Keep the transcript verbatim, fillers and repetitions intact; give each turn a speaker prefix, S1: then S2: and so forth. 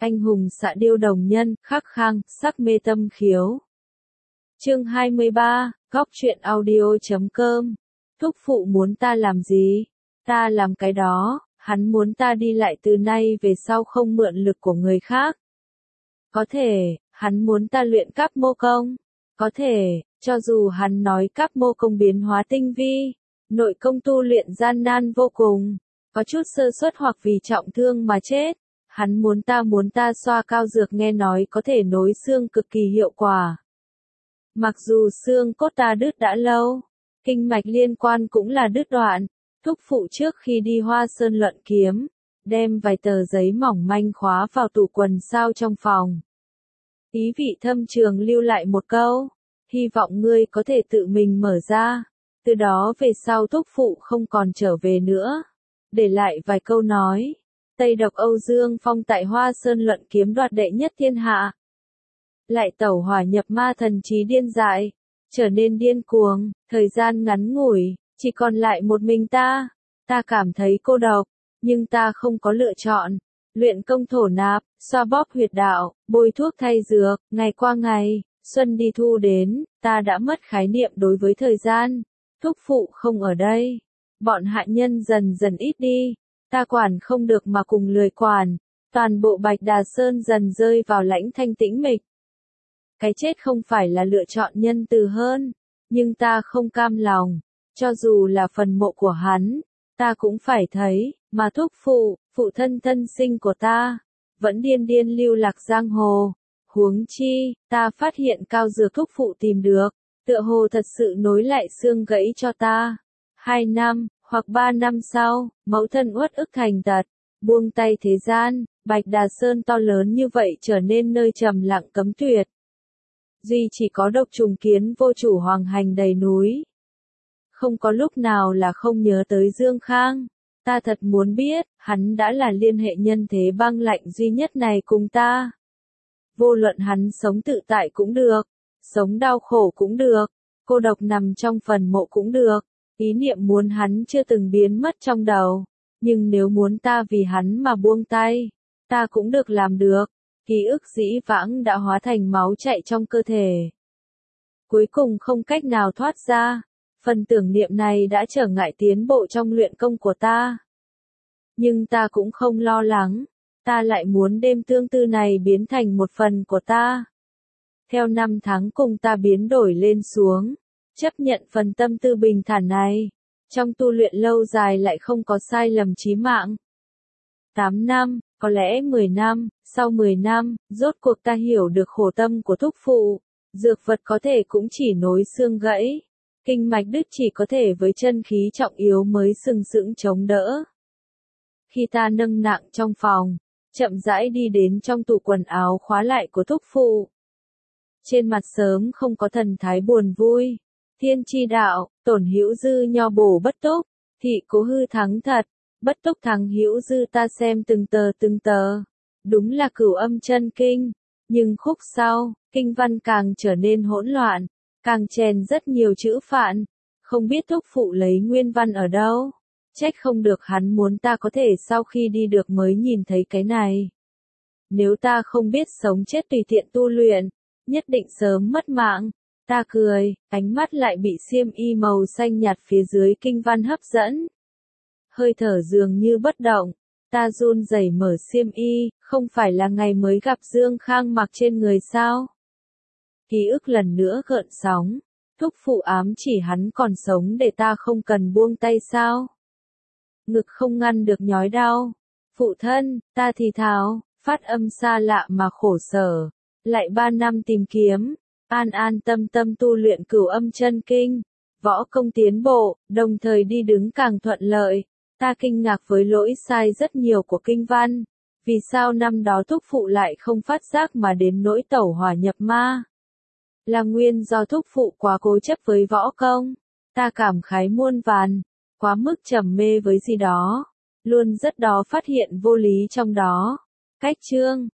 S1: Anh hùng xạ điêu đồng nhân, khắc khang, sắc mê tâm khiếu. Chương hai mươi ba, góc truyện audio chấm com. Thúc phụ muốn ta làm gì? Ta làm cái đó, hắn muốn ta đi lại từ nay về sau không mượn lực của người khác. Có thể, hắn muốn ta luyện các mô công. Có thể, cho dù hắn nói các mô công biến hóa tinh vi, nội công tu luyện gian nan vô cùng, có chút sơ suất hoặc vì trọng thương mà chết. Hắn muốn ta muốn ta xoa cao dược nghe nói có thể nối xương cực kỳ hiệu quả. Mặc dù xương cốt ta đứt đã lâu, kinh mạch liên quan cũng là đứt đoạn, thúc phụ trước khi đi Hoa Sơn luận kiếm, đem vài tờ giấy mỏng manh khóa vào tủ quần sao trong phòng. Ý vị thâm trường lưu lại một câu, hy vọng ngươi có thể tự mình mở ra, từ đó về sau thúc phụ không còn trở về nữa. Để lại vài câu nói. Tây độc Âu Dương Phong tại Hoa Sơn luận kiếm đoạt đệ nhất thiên hạ. Lại tẩu hỏa nhập ma thần trí điên dại, trở nên điên cuồng, thời gian ngắn ngủi, chỉ còn lại một mình ta. Ta cảm thấy cô độc, nhưng ta không có lựa chọn. Luyện công thổ nạp, xoa bóp huyệt đạo, bôi thuốc thay dược, ngày qua ngày, xuân đi thu đến, ta đã mất khái niệm đối với thời gian. Thúc phụ không ở đây, bọn hạ nhân dần dần ít đi. Ta quản không được mà cùng lười quản, toàn bộ Bạch Đà Sơn dần rơi vào lãnh thanh tĩnh mịch. Cái chết không phải là lựa chọn nhân từ hơn, nhưng ta không cam lòng, cho dù là phần mộ của hắn, ta cũng phải thấy, mà thúc phụ, phụ thân thân sinh của ta, vẫn điên điên lưu lạc giang hồ. Huống chi, ta phát hiện cao dược thúc phụ tìm được, tựa hồ thật sự nối lại xương gãy cho ta. Hai năm, hoặc ba năm sau, mẫu thân uất ức thành tật, buông tay thế gian, Bạch Đà Sơn to lớn như vậy trở nên nơi trầm lặng cấm tuyệt. Duy chỉ có độc trùng kiến vô chủ hoàng hành đầy núi. Không có lúc nào là không nhớ tới Dương Khang. Ta thật muốn biết, hắn đã là liên hệ nhân thế băng lạnh duy nhất này cùng ta. Vô luận hắn sống tự tại cũng được, sống đau khổ cũng được, cô độc nằm trong phần mộ cũng được. Ý niệm muốn hắn chưa từng biến mất trong đầu, nhưng nếu muốn ta vì hắn mà buông tay, ta cũng được làm được. Ký ức dĩ vãng đã hóa thành máu chạy trong cơ thể. Cuối cùng không cách nào thoát ra, phần tưởng niệm này đã trở ngại tiến bộ trong luyện công của ta. Nhưng ta cũng không lo lắng, ta lại muốn đêm tương tư này biến thành một phần của ta. Theo năm tháng cùng ta biến đổi lên xuống. Chấp nhận phần tâm tư bình thản này, trong tu luyện lâu dài lại không có sai lầm chí mạng. Tám năm, có lẽ mười năm, sau mười năm, rốt cuộc ta hiểu được khổ tâm của thúc phụ. Dược vật có thể cũng chỉ nối xương gãy, kinh mạch đứt chỉ có thể với chân khí trọng yếu mới sừng sững chống đỡ. Khi ta nâng nặng trong phòng, chậm rãi đi đến trong tủ quần áo khóa lại của thúc phụ. Trên mặt sớm không có thần thái buồn vui. Thiên chi đạo, tổn hữu dư nho bổ bất túc, thị cố hư thắng thật, bất túc thắng hữu dư ta xem từng tờ từng tờ. Đúng là cửu âm chân kinh, nhưng khúc sau, kinh văn càng trở nên hỗn loạn, càng chèn rất nhiều chữ phạn, không biết thúc phụ lấy nguyên văn ở đâu. Trách không được hắn muốn ta có thể sau khi đi được mới nhìn thấy cái này. Nếu ta không biết sống chết tùy tiện tu luyện, nhất định sớm mất mạng. Ta cười, ánh mắt lại bị xiêm y màu xanh nhạt phía dưới kinh văn hấp dẫn. Hơi thở dường như bất động, ta run rẩy mở xiêm y, không phải là ngày mới gặp Dương Khang mặc trên người sao? Ký ức lần nữa gợn sóng, thúc phụ ám chỉ hắn còn sống để ta không cần buông tay sao? Ngực không ngăn được nhói đau. Phụ thân, ta thì thào, phát âm xa lạ mà khổ sở, lại ba năm tìm kiếm. An an tâm tâm tu luyện cửu âm chân kinh, võ công tiến bộ, đồng thời đi đứng càng thuận lợi. Ta kinh ngạc với lỗi sai rất nhiều của kinh văn. Vì sao năm đó thúc phụ lại không phát giác mà đến nỗi tẩu hỏa nhập ma? Là nguyên do thúc phụ quá cố chấp với võ công. Ta cảm khái muôn vàn, quá mức trầm mê với gì đó, luôn rất đó phát hiện vô lý trong đó. Cách chương